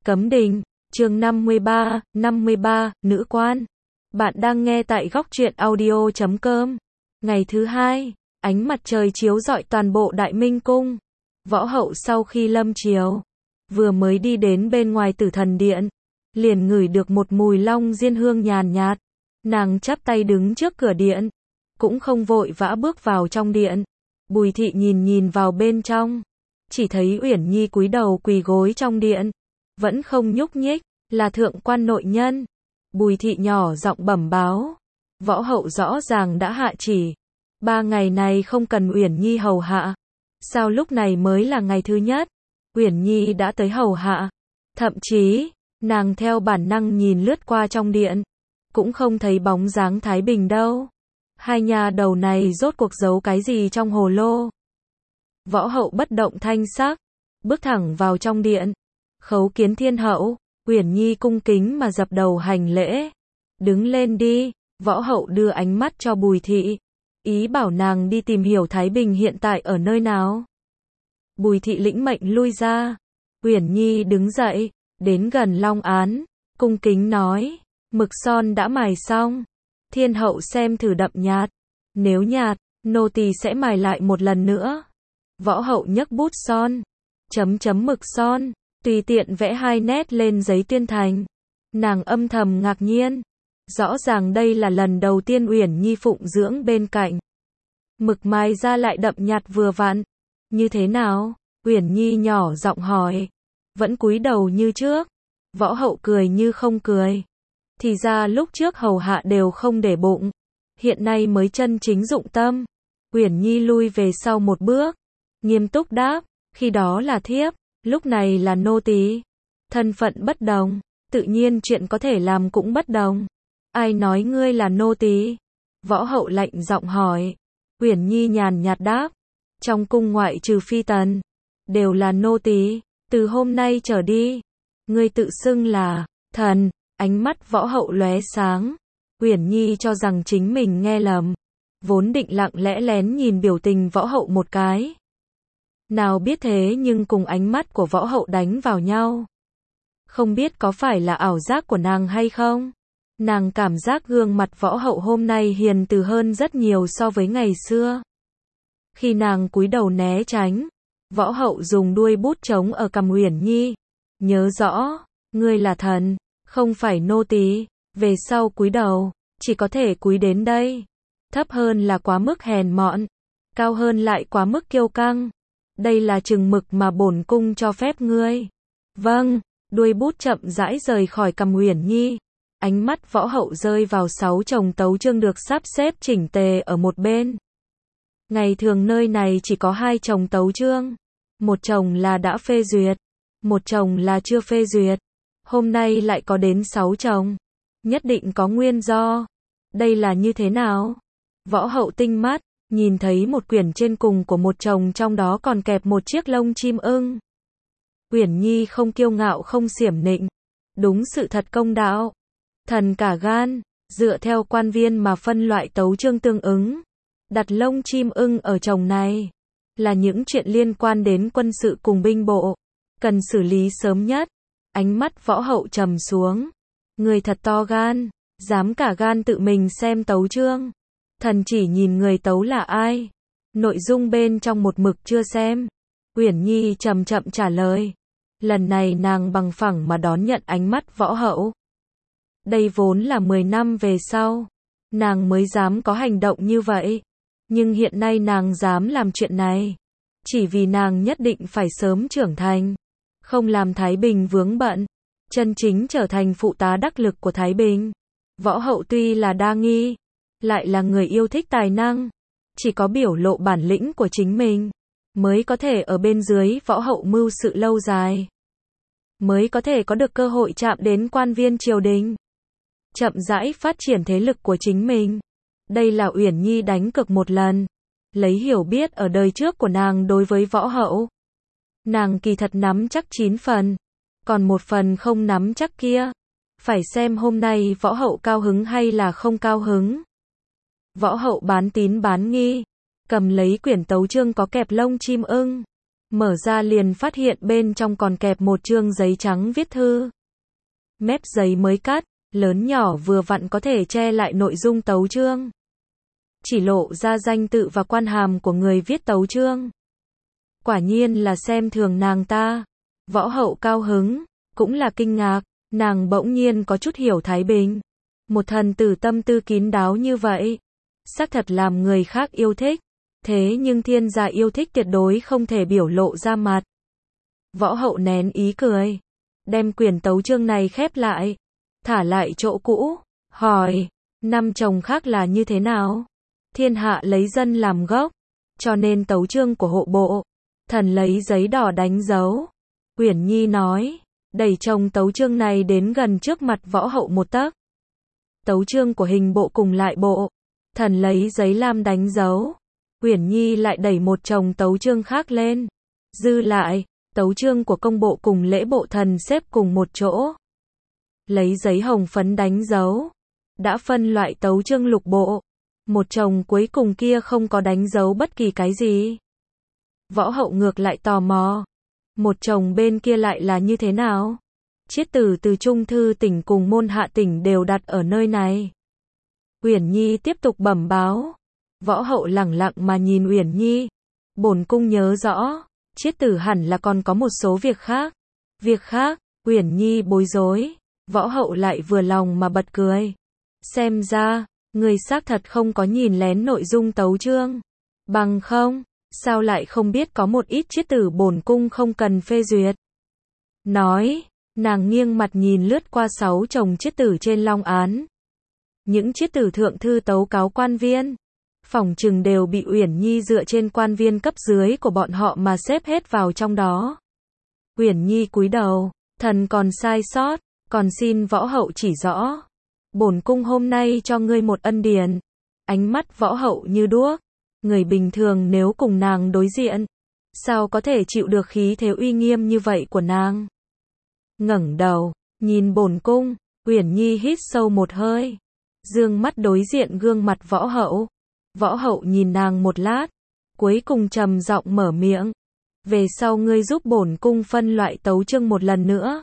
Cấm đình, chương 53, nữ quan. Bạn đang nghe tại góc truyện audio.com. Ngày thứ hai, ánh mặt trời chiếu rọi toàn bộ Đại Minh Cung. Võ hậu sau khi lâm chiếu, vừa mới đi đến bên ngoài Tử Thần Điện, liền ngửi được một mùi long diên hương nhàn nhạt. Nàng chắp tay đứng trước cửa điện, cũng không vội vã bước vào trong điện. Bùi thị nhìn vào bên trong, chỉ thấy Uyển Nhi cúi đầu quỳ gối trong điện, vẫn không nhúc nhích, là thượng quan nội nhân. Bùi thị nhỏ giọng bẩm báo, võ hậu rõ ràng đã hạ chỉ, 3 ngày này không cần Uyển Nhi hầu hạ. Sao lúc này mới là ngày thứ nhất, Uyển Nhi đã tới hầu hạ? Thậm chí, nàng theo bản năng nhìn lướt qua trong điện, cũng không thấy bóng dáng Thái Bình đâu. Hai nhà đầu này rốt cuộc giấu cái gì trong hồ lô? Võ hậu bất động thanh sắc, bước thẳng vào trong điện. Khấu kiến thiên hậu. Uyển Nhi cung kính mà dập đầu hành lễ. Đứng lên đi. Võ hậu đưa ánh mắt cho Bùi thị, ý bảo nàng đi tìm hiểu Thái Bình hiện tại ở nơi nào. Bùi thị lĩnh mệnh lui ra. Uyển Nhi đứng dậy, đến gần long án, cung kính nói, mực son đã mài xong, thiên hậu xem thử đậm nhạt. Nếu nhạt, nô tỳ sẽ mài lại một lần nữa. Võ hậu nhấc bút son, chấm mực son, tùy tiện vẽ 2 nét lên giấy tuyên thành. Nàng âm thầm ngạc nhiên, rõ ràng đây là lần đầu tiên Uyển Nhi phụng dưỡng bên cạnh. Mực mài ra lại đậm nhạt vừa vặn. Như thế nào? Uyển Nhi nhỏ giọng hỏi. Vẫn cúi đầu như trước. Võ hậu cười như không cười. Thì ra lúc trước hầu hạ đều không để bụng, hiện nay mới chân chính dụng tâm. Uyển Nhi lui về sau một bước, nghiêm túc đáp, khi đó là thiếp, lúc này là nô tỳ. Thân phận bất đồng, tự nhiên chuyện có thể làm cũng bất đồng. Ai nói ngươi là nô tỳ? Võ hậu lạnh giọng hỏi. Uyển Nhi nhàn nhạt đáp, trong cung ngoại trừ phi tần, đều là nô tỳ. Từ hôm nay trở đi, ngươi tự xưng là thần. Ánh mắt võ hậu lóe sáng. Uyển Nhi cho rằng chính mình nghe lầm, vốn định lặng lẽ lén nhìn biểu tình võ hậu một cái. Nào biết thế nhưng cùng ánh mắt của võ hậu đánh vào nhau. Không biết có phải là ảo giác của nàng hay không? Nàng cảm giác gương mặt võ hậu hôm nay hiền từ hơn rất nhiều so với ngày xưa. Khi nàng cúi đầu né tránh, võ hậu dùng đuôi bút trống ở cằm Uyển Nhi. Nhớ rõ, ngươi là thần, không phải nô tỳ. Về sau cúi đầu, chỉ có thể cúi đến đây. Thấp hơn là quá mức hèn mọn, cao hơn lại quá mức kiêu căng. Đây là chừng mực mà bổn cung cho phép ngươi. Vâng. Đuôi bút chậm rãi rời khỏi cằm Uyển Nhi. Ánh mắt võ hậu rơi vào 6 chồng tấu chương được sắp xếp chỉnh tề ở một bên. Ngày thường nơi này chỉ có 2 chồng tấu chương, một chồng là đã phê duyệt, một chồng là chưa phê duyệt. Hôm nay lại có đến 6 chồng, nhất định có nguyên do. Đây là như thế nào? Võ hậu tinh mắt, nhìn thấy một quyển trên cùng của một chồng trong đó còn kẹp một chiếc lông chim ưng. Uyển Nhi không kiêu ngạo không xiểm nịnh, đúng sự thật công đạo. Thần cả gan, dựa theo quan viên mà phân loại tấu chương tương ứng. Đặt lông chim ưng ở chồng này, là những chuyện liên quan đến quân sự cùng binh bộ, cần xử lý sớm nhất. Ánh mắt võ hậu trầm xuống. Người thật to gan, dám cả gan tự mình xem tấu chương. Thần chỉ nhìn người tấu là ai, nội dung bên trong một mực chưa xem. Uyển Nhi chậm trả lời. Lần này nàng bằng phẳng mà đón nhận ánh mắt võ hậu. Đây vốn là 10 năm về sau, nàng mới dám có hành động như vậy. Nhưng hiện nay nàng dám làm chuyện này, chỉ vì nàng nhất định phải sớm trưởng thành. Không làm Thái Bình vướng bận, chân chính trở thành phụ tá đắc lực của Thái Bình. Võ hậu tuy là đa nghi, lại là người yêu thích tài năng. Chỉ có biểu lộ bản lĩnh của chính mình, mới có thể ở bên dưới võ hậu mưu sự lâu dài. Mới có thể có được cơ hội chạm đến quan viên triều đình. Chậm rãi phát triển thế lực của chính mình. Đây là Uyển Nhi đánh cược một lần. Lấy hiểu biết ở đời trước của nàng đối với võ hậu. Nàng kỳ thật nắm chắc 9 phần, còn 1 phần không nắm chắc kia. Phải xem hôm nay võ hậu cao hứng hay là không cao hứng. Võ hậu bán tín bán nghi, cầm lấy quyển tấu chương có kẹp lông chim ưng. Mở ra liền phát hiện bên trong còn kẹp một chương giấy trắng viết thư. Mép giấy mới cắt, lớn nhỏ vừa vặn có thể che lại nội dung tấu chương. Chỉ lộ ra danh tự và quan hàm của người viết tấu chương. Quả nhiên là xem thường nàng ta. Võ Hậu cao hứng, cũng là kinh ngạc, nàng bỗng nhiên có chút hiểu Thái Bình. Một thần tử tâm tư kín đáo như vậy, xác thật làm người khác yêu thích. Thế nhưng thiên gia yêu thích tuyệt đối không thể biểu lộ ra mặt. Võ Hậu nén ý cười, đem quyển tấu chương này khép lại, thả lại chỗ cũ, hỏi, năm chồng khác là như thế nào? Thiên hạ lấy dân làm gốc, cho nên tấu chương của hộ bộ, thần lấy giấy đỏ đánh dấu. Uyển Nhi nói, đẩy chồng tấu chương này đến gần trước mặt Võ Hậu một tấc. Tấu chương của hình bộ cùng lại bộ, thần lấy giấy lam đánh dấu. Uyển Nhi lại đẩy một chồng tấu chương khác lên. Dư lại, tấu chương của công bộ cùng lễ bộ thần xếp cùng một chỗ. Lấy giấy hồng phấn đánh dấu. Đã phân loại tấu chương lục bộ. Một chồng cuối cùng kia không có đánh dấu bất kỳ cái gì. Võ Hậu ngược lại tò mò. Một chồng bên kia lại là như thế nào? Chiết tử từ Trung Thư tỉnh cùng Môn Hạ tỉnh đều đặt ở nơi này. Uyển Nhi tiếp tục bẩm báo. Võ Hậu lẳng lặng mà nhìn Uyển Nhi. Bổn cung nhớ rõ, chiết tử hẳn là còn có một số việc khác. Việc khác, Uyển Nhi bối rối. Võ Hậu lại vừa lòng mà bật cười. Xem ra, người xác thật không có nhìn lén nội dung tấu chương. Bằng không, sao lại không biết có một ít chiết tử bổn cung không cần phê duyệt. Nói, nàng nghiêng mặt nhìn lướt qua 6 chồng chiết tử trên long án. Những chiết tử thượng thư tấu cáo quan viên, phỏng chừng đều bị Uyển Nhi dựa trên quan viên cấp dưới của bọn họ mà xếp hết vào trong đó. Uyển Nhi cúi đầu, thần còn sai sót, còn xin Võ Hậu chỉ rõ. Bổn cung hôm nay cho ngươi một ân điển. Ánh mắt Võ Hậu như đuốc. Người bình thường nếu cùng nàng đối diện, sao có thể chịu được khí thế uy nghiêm như vậy của nàng? Ngẩng đầu, nhìn bổn cung, Uyển Nhi hít sâu một hơi, dương mắt đối diện gương mặt Võ Hậu. Võ Hậu nhìn nàng một lát, cuối cùng trầm giọng mở miệng. Về sau ngươi giúp bổn cung phân loại tấu chương một lần nữa.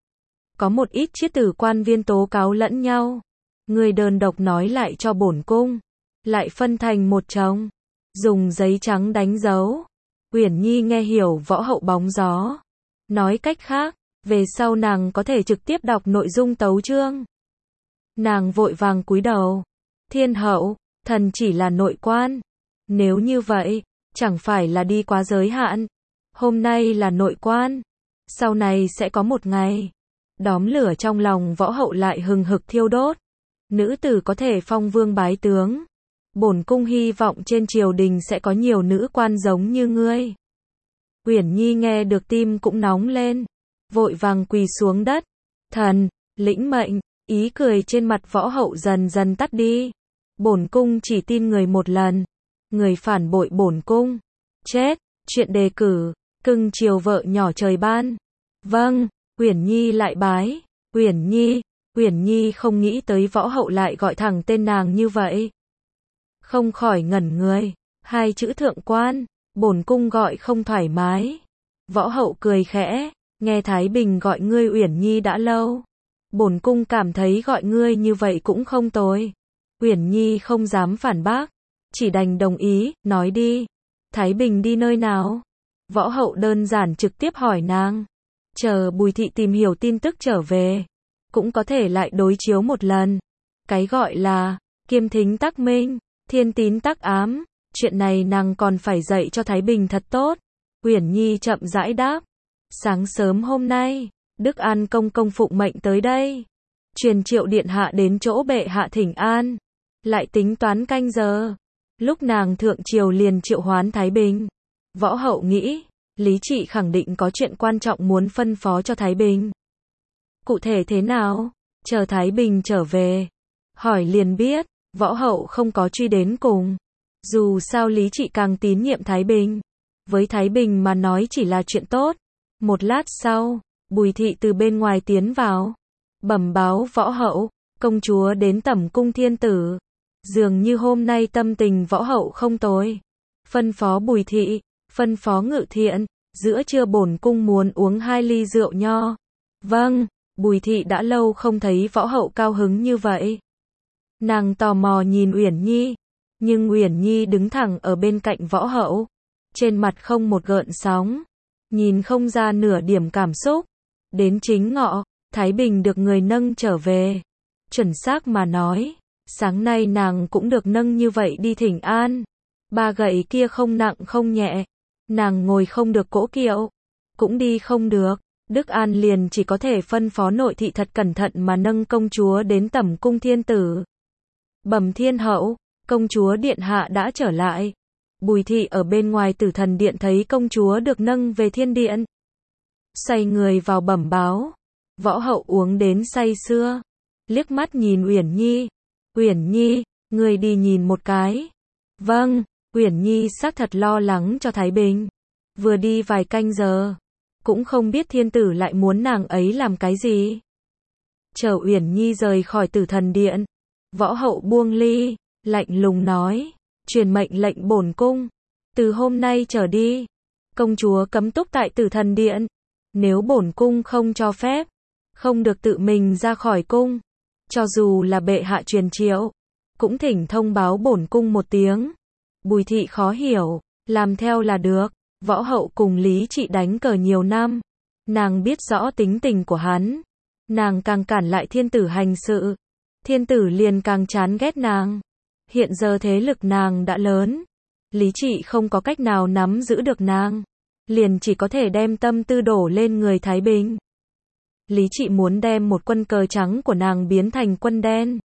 Có một ít chiết tử quan viên tố cáo lẫn nhau, ngươi đơn độc nói lại cho bổn cung, lại phân thành một chồng, dùng giấy trắng đánh dấu. Uyển Nhi nghe hiểu Võ Hậu bóng gió. Nói cách khác, về sau nàng có thể trực tiếp đọc nội dung tấu chương. Nàng vội vàng cúi đầu. Thiên hậu, thần chỉ là nội quan. Nếu như vậy, chẳng phải là đi quá giới hạn. Hôm nay là nội quan, sau này sẽ có một ngày. Đóm lửa trong lòng Võ Hậu lại hừng hực thiêu đốt. Nữ tử có thể phong vương bái tướng. Bổn cung hy vọng trên triều đình sẽ có nhiều nữ quan giống như ngươi. Uyển Nhi nghe được tim cũng nóng lên, vội vàng quỳ xuống đất. Thần, lĩnh mệnh. Ý cười trên mặt Võ Hậu dần dần tắt đi. Bổn cung chỉ tin người một lần. Người phản bội bổn cung, chết. Chuyện đề cử, cưng chiều vợ nhỏ trời ban. Vâng. Uyển Nhi lại bái. Uyển Nhi không nghĩ tới Võ Hậu lại gọi thẳng tên nàng như vậy. Không khỏi ngẩn người. Hai chữ thượng quan, bổn cung gọi không thoải mái. Võ Hậu cười khẽ, nghe Thái Bình gọi ngươi Uyển Nhi đã lâu. Bổn cung cảm thấy gọi ngươi như vậy cũng không tồi. Uyển Nhi không dám phản bác, chỉ đành đồng ý, nói đi. Thái Bình đi nơi nào? Võ Hậu đơn giản trực tiếp hỏi nàng. Chờ Bùi thị tìm hiểu tin tức trở về, cũng có thể lại đối chiếu một lần. Cái gọi là kiêm thính tác minh, thiên tín tác ám, chuyện này nàng còn phải dạy cho Thái Bình thật tốt. Uyển Nhi chậm rãi đáp. Sáng sớm hôm nay, Đức An công công phụng mệnh tới đây, truyền Triệu điện hạ đến chỗ bệ hạ thỉnh an, lại tính toán canh giờ. Lúc nàng thượng triều liền triệu hoán Thái Bình. Võ Hậu nghĩ, Lý Trị khẳng định có chuyện quan trọng muốn phân phó cho Thái Bình. Cụ thể thế nào? Chờ Thái Bình trở về, hỏi liền biết. Võ Hậu không có truy đến cùng. Dù sao Lý Trị càng tín nhiệm Thái Bình, với Thái Bình mà nói chỉ là chuyện tốt. Một lát sau, Bùi thị từ bên ngoài tiến vào, bẩm báo Võ Hậu, công chúa đến tẩm cung thiên tử. Dường như hôm nay tâm tình Võ Hậu không tồi. Phân phó Bùi thị, phân phó Ngự Thiện, giữa trưa bổn cung muốn uống 2 ly rượu nho. Vâng, Bùi thị đã lâu không thấy võ hậu cao hứng như vậy. Nàng tò mò nhìn Uyển Nhi, nhưng Uyển Nhi đứng thẳng ở bên cạnh võ hậu, trên mặt không một gợn sóng, nhìn không ra nửa điểm cảm xúc. Đến chính ngọ, Thái Bình được người nâng trở về. Chuẩn xác mà nói, sáng nay nàng cũng được nâng như vậy đi thỉnh an. Ba gậy kia không nặng không nhẹ, nàng ngồi không được cỗ kiệu, cũng đi không được. Đức An liền chỉ có thể phân phó nội thị thật cẩn thận mà nâng công chúa đến tẩm cung thiên tử. Bẩm thiên hậu, công chúa điện hạ đã trở lại. Bùi thị ở bên ngoài Tử Thần điện thấy công chúa được nâng về thiên điện, xoay người vào bẩm báo. Võ hậu uống đến say sưa, liếc mắt nhìn Uyển Nhi. Uyển Nhi, người đi nhìn một cái. Vâng, Uyển Nhi xác thật lo lắng cho Thái Bình. Vừa đi vài canh giờ, cũng không biết thiên tử lại muốn nàng ấy làm cái gì. Chờ Uyển Nhi rời khỏi Tử Thần điện, võ hậu buông ly, lạnh lùng nói, truyền mệnh lệnh bổn cung, từ hôm nay trở đi, công chúa cấm túc tại Tử Thần điện. Nếu bổn cung không cho phép, không được tự mình ra khỏi cung. Cho dù là bệ hạ truyền triệu, cũng thỉnh thông báo bổn cung một tiếng. Bùi thị khó hiểu, làm theo là được. Võ hậu cùng Lý Trị đánh cờ nhiều năm, nàng biết rõ tính tình của hắn. Nàng càng cản lại thiên tử hành sự, thiên tử liền càng chán ghét nàng. Hiện giờ thế lực nàng đã lớn, Lý Trị không có cách nào nắm giữ được nàng, liền chỉ có thể đem tâm tư đổ lên người Thái Bình. Lý Trị muốn đem một quân cờ trắng của nàng biến thành quân đen.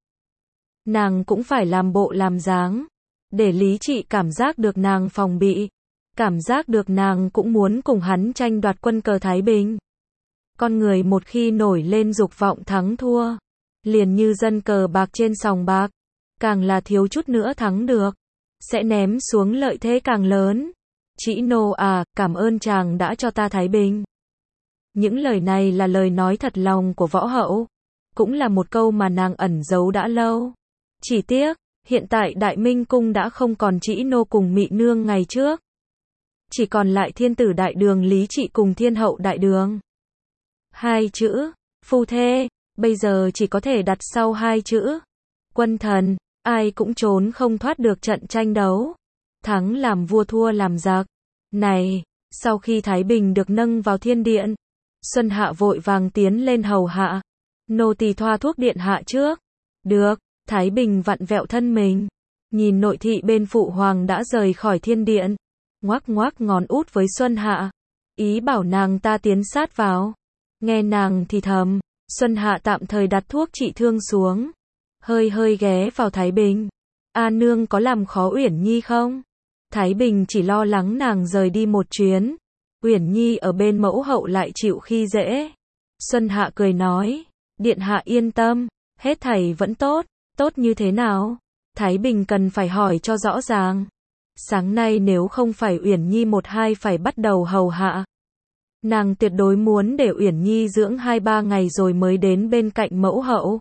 Nàng cũng phải làm bộ làm dáng, để Lý Trị cảm giác được nàng phòng bị, cảm giác được nàng cũng muốn cùng hắn tranh đoạt quân cờ Thái Bình. Con người một khi nổi lên dục vọng thắng thua, liền như dân cờ bạc trên sòng bạc, càng là thiếu chút nữa thắng được, sẽ ném xuống lợi thế càng lớn. Trĩ nô à, cảm ơn chàng đã cho ta Thái Bình. Những lời này là lời nói thật lòng của võ hậu, cũng là một câu mà nàng ẩn giấu đã lâu. Chỉ tiếc, hiện tại Đại Minh cung đã không còn Trĩ nô cùng Mị nương ngày trước, chỉ còn lại thiên tử đại đường Lý Trị cùng thiên hậu đại đường. Hai chữ phu thê bây giờ chỉ có thể đặt sau hai chữ quân thần, ai cũng trốn không thoát được trận tranh đấu, thắng làm vua thua làm giặc. Này, sau khi Thái Bình được nâng vào thiên điện, Xuân Hạ vội vàng tiến lên hầu hạ. Nô tỳ thoa thuốc điện hạ trước. Được. Thái Bình vặn vẹo thân mình, nhìn nội thị bên phụ hoàng đã rời khỏi thiên điện, ngoắc ngoắc ngón út với Xuân Hạ, ý bảo nàng ta tiến sát vào. Nghe nàng thì thầm, Xuân Hạ tạm thời đặt thuốc trị thương xuống, hơi hơi ghé vào Thái Bình. A nương có làm khó Uyển Nhi không? Thái Bình chỉ lo lắng nàng rời đi một chuyến, Uyển Nhi ở bên mẫu hậu lại chịu khi dễ. Xuân Hạ cười nói, điện hạ yên tâm, hết thảy vẫn tốt. Tốt như thế nào? Thái Bình cần phải hỏi cho rõ ràng. Sáng nay nếu không phải Uyển Nhi một hai phải bắt đầu hầu hạ, nàng tuyệt đối muốn để Uyển Nhi dưỡng 2-3 ngày rồi mới đến bên cạnh mẫu hậu.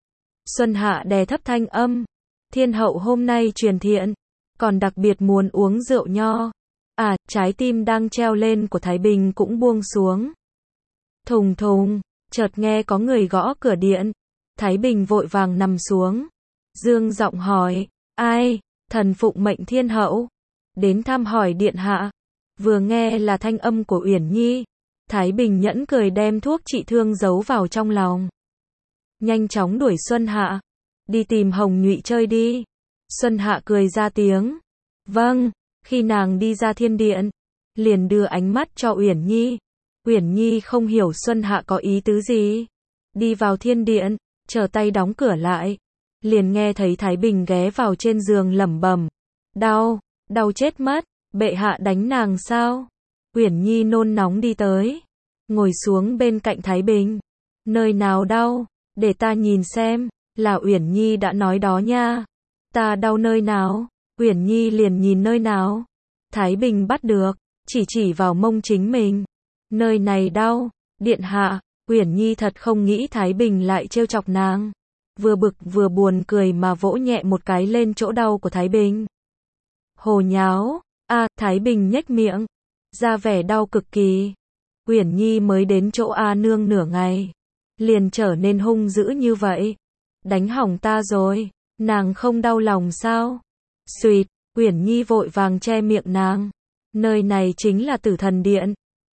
Xuân Hạ đè thấp thanh âm, thiên hậu hôm nay truyền thiện, còn đặc biệt muốn uống rượu nho. À, trái tim đang treo lên của Thái Bình cũng buông xuống. Thùng thùng, chợt nghe có người gõ cửa điện. Thái Bình vội vàng nằm xuống, dương giọng hỏi, ai? Thần phụng mệnh thiên hậu, đến thăm hỏi điện hạ. Vừa nghe là thanh âm của Uyển Nhi, Thái Bình nhẫn cười đem thuốc trị thương giấu vào trong lòng. Nhanh chóng đuổi Xuân Hạ, đi tìm Hồng Nhụy chơi đi. Xuân Hạ cười ra tiếng, vâng. Khi nàng đi ra thiên điện, liền đưa ánh mắt cho Uyển Nhi. Uyển Nhi không hiểu Xuân Hạ có ý tứ gì. Đi vào thiên điện, trở tay đóng cửa lại, liền nghe thấy Thái Bình ghé vào trên giường lẩm bẩm, đau, đau chết mất, bệ hạ đánh nàng sao? Uyển Nhi nôn nóng đi tới, ngồi xuống bên cạnh Thái Bình. Nơi nào đau, để ta nhìn xem, là Uyển Nhi đã nói đó nha. Ta đau nơi nào? Uyển Nhi liền nhìn nơi nào. Thái Bình bắt được, chỉ vào mông chính mình. Nơi này đau, điện hạ. Uyển Nhi thật không nghĩ Thái Bình lại trêu chọc nàng. Vừa bực vừa buồn cười mà vỗ nhẹ một cái lên chỗ đau của Thái Bình. Hồ nháo, Thái Bình nhếch miệng. ra vẻ đau cực kỳ. Uyển Nhi mới đến chỗ A Nương nửa ngày, liền trở nên hung dữ như vậy. Đánh hỏng ta rồi, nàng không đau lòng sao? Xuyệt, Uyển Nhi vội vàng che miệng nàng. Nơi này chính là Tử Thần Điện.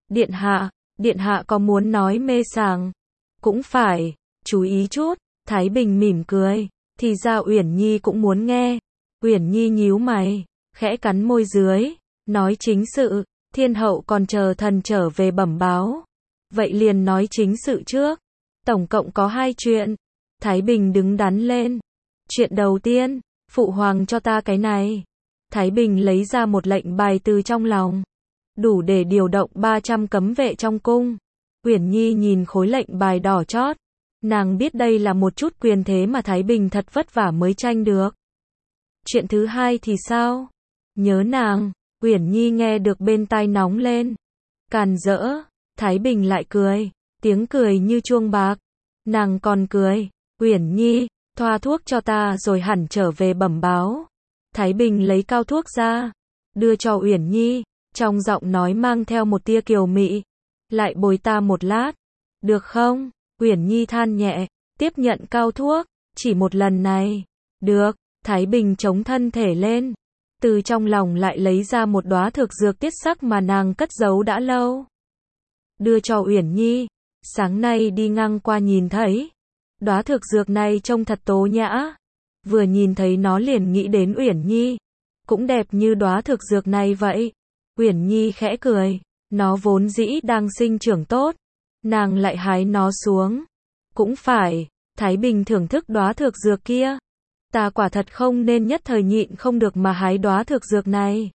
Điện hạ có muốn nói mê sảng? Cũng phải, chú ý chút. Thái Bình mỉm cười, thì ra Uyển Nhi cũng muốn nghe. Uyển Nhi nhíu mày, khẽ cắn môi dưới, nói chính sự, thiên hậu còn chờ thần trở về bẩm báo. Vậy liền nói chính sự trước. Tổng cộng có 2 chuyện. Thái Bình đứng đắn lên. Chuyện đầu tiên, phụ hoàng cho ta cái này. Thái Bình lấy ra một lệnh bài từ trong lòng, đủ để điều động 300 cấm vệ trong cung. Uyển Nhi nhìn khối lệnh bài đỏ chót, nàng biết đây là một chút quyền thế mà Thái Bình thật vất vả mới tranh được. Chuyện thứ hai thì sao? Nhớ nàng. Uyển Nhi nghe được bên tai nóng lên. Càn rỡ. Thái Bình lại cười, tiếng cười như chuông bạc. Nàng còn cười. Uyển Nhi, thoa thuốc cho ta rồi hẳn trở về bẩm báo. Thái Bình lấy cao thuốc ra, đưa cho Uyển Nhi, trong giọng nói mang theo một tia kiều mị. Lại bồi ta một lát, được không? Uyển Nhi than nhẹ, tiếp nhận cao thuốc, chỉ một lần này. Được. Thái Bình chống thân thể lên, từ trong lòng lại lấy ra một đóa thực dược tiết sắc mà nàng cất giấu đã lâu. Đưa cho Uyển Nhi, sáng nay đi ngang qua nhìn thấy. Đóa thực dược này trông thật tố nhã. Vừa nhìn thấy nó liền nghĩ đến Uyển Nhi. Cũng đẹp như đóa thực dược này vậy. Uyển Nhi khẽ cười, nó vốn dĩ đang sinh trưởng tốt. Nàng lại hái nó xuống. Cũng phải, Thái Bình thưởng thức đóa thực dược kia. Ta quả thật không nên nhất thời nhịn không được mà hái đóa thực dược này.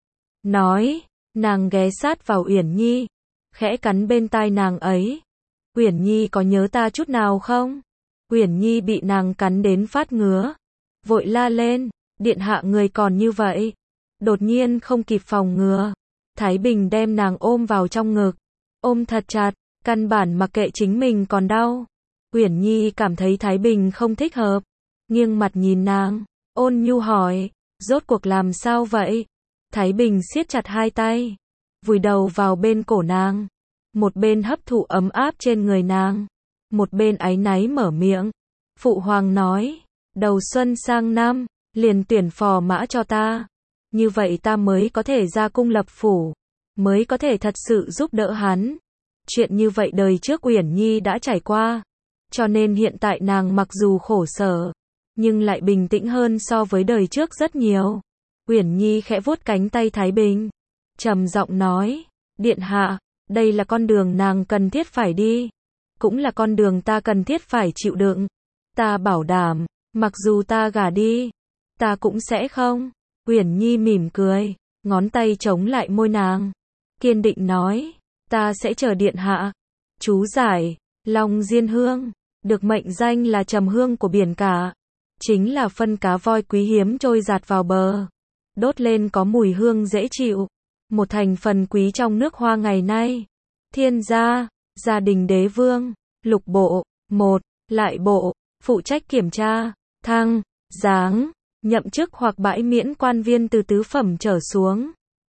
Nói, nàng ghé sát vào Uyển Nhi, khẽ cắn bên tai nàng ấy. Uyển Nhi có nhớ ta chút nào không? Uyển Nhi bị nàng cắn đến phát ngứa, vội la lên, điện hạ người còn như vậy. Đột nhiên không kịp phòng ngừa, Thái Bình đem nàng ôm vào trong ngực, ôm thật chặt, căn bản mặc kệ chính mình còn đau. Uyển Nhi cảm thấy Thái Bình không thích hợp, nghiêng mặt nhìn nàng, ôn nhu hỏi, rốt cuộc làm sao vậy? Thái Bình siết chặt hai tay, vùi đầu vào bên cổ nàng, một bên hấp thụ ấm áp trên người nàng, một bên áy náy mở miệng. Phụ hoàng nói, đầu xuân sang năm, liền tuyển phò mã cho ta. Như vậy ta mới có thể ra cung lập phủ, mới có thể thật sự giúp đỡ hắn. Chuyện như vậy đời trước Uyển Nhi đã trải qua, cho nên hiện tại nàng mặc dù khổ sở, nhưng lại bình tĩnh hơn so với đời trước rất nhiều. Uyển Nhi khẽ vuốt cánh tay Thái Bình, trầm giọng nói, điện hạ, đây là con đường nàng cần thiết phải đi, cũng là con đường ta cần thiết phải chịu đựng. Ta bảo đảm, mặc dù ta gả đi, ta cũng sẽ không. Uyển Nhi mỉm cười, ngón tay chống lại môi nàng, kiên định nói, ta sẽ chờ điện hạ. Chú giải, Long Diên Hương, được mệnh danh là trầm hương của biển cả, chính là phân cá voi quý hiếm trôi giạt vào bờ, đốt lên có mùi hương dễ chịu, một thành phần quý trong nước Hoa ngày nay. Thiên gia, gia đình đế vương, lục bộ, 1, lại bộ, phụ trách kiểm tra, thăng, giáng, nhậm chức hoặc bãi miễn quan viên từ tứ phẩm trở xuống.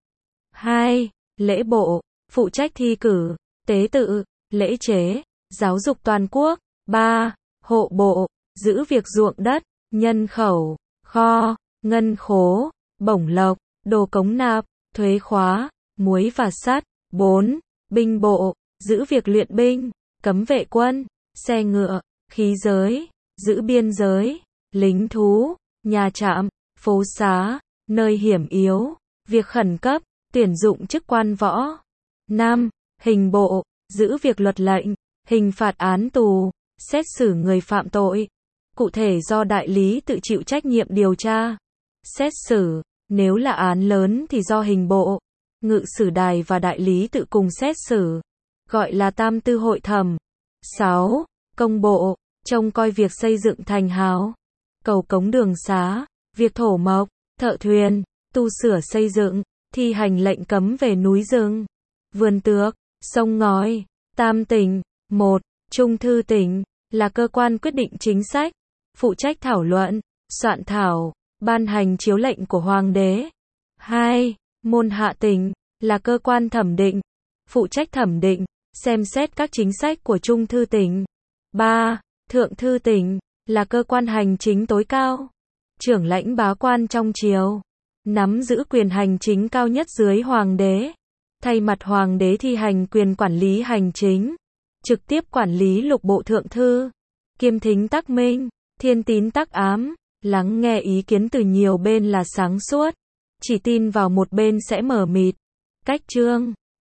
2. Lễ bộ, phụ trách thi cử, tế tự, lễ chế, giáo dục toàn quốc. 3. Hộ bộ, giữ việc ruộng đất, nhân khẩu, kho, ngân khố, bổng lộc, đồ cống nạp, thuế khóa, muối và sắt. 4. Binh bộ, giữ việc luyện binh, cấm vệ quân, xe ngựa, khí giới, giữ biên giới, lính thú, nhà trạm, phố xá, nơi hiểm yếu, việc khẩn cấp, tuyển dụng chức quan võ. 5. Hình bộ, giữ việc luật lệnh, hình phạt án tù, xét xử người phạm tội. Cụ thể do đại lý tự chịu trách nhiệm điều tra, xét xử, nếu là án lớn thì do hình bộ, ngự sử đài và đại lý tự cùng xét xử, gọi là tam tư hội thẩm. 6. Công bộ, trông coi việc xây dựng thành hào, cầu cống đường xá, việc thổ mộc, thợ thuyền, tu sửa xây dựng, thi hành lệnh cấm về núi rừng, vườn tược, sông ngòi. Tam tỉnh. 1. Trung thư tỉnh, là cơ quan quyết định chính sách, phụ trách thảo luận, soạn thảo, ban hành chiếu lệnh của hoàng đế. 2. Môn hạ tỉnh, là cơ quan thẩm định, phụ trách thẩm định, xem xét các chính sách của Trung thư tỉnh. 3. Thượng thư tỉnh là cơ quan hành chính tối cao, trưởng lãnh bá quan trong triều, nắm giữ quyền hành chính cao nhất dưới hoàng đế, thay mặt hoàng đế thi hành quyền quản lý hành chính, trực tiếp quản lý lục bộ thượng thư, kiêm thính tác minh, thiên tín tác ám, lắng nghe ý kiến từ nhiều bên là sáng suốt, chỉ tin vào một bên sẽ mờ mịt. Cách chương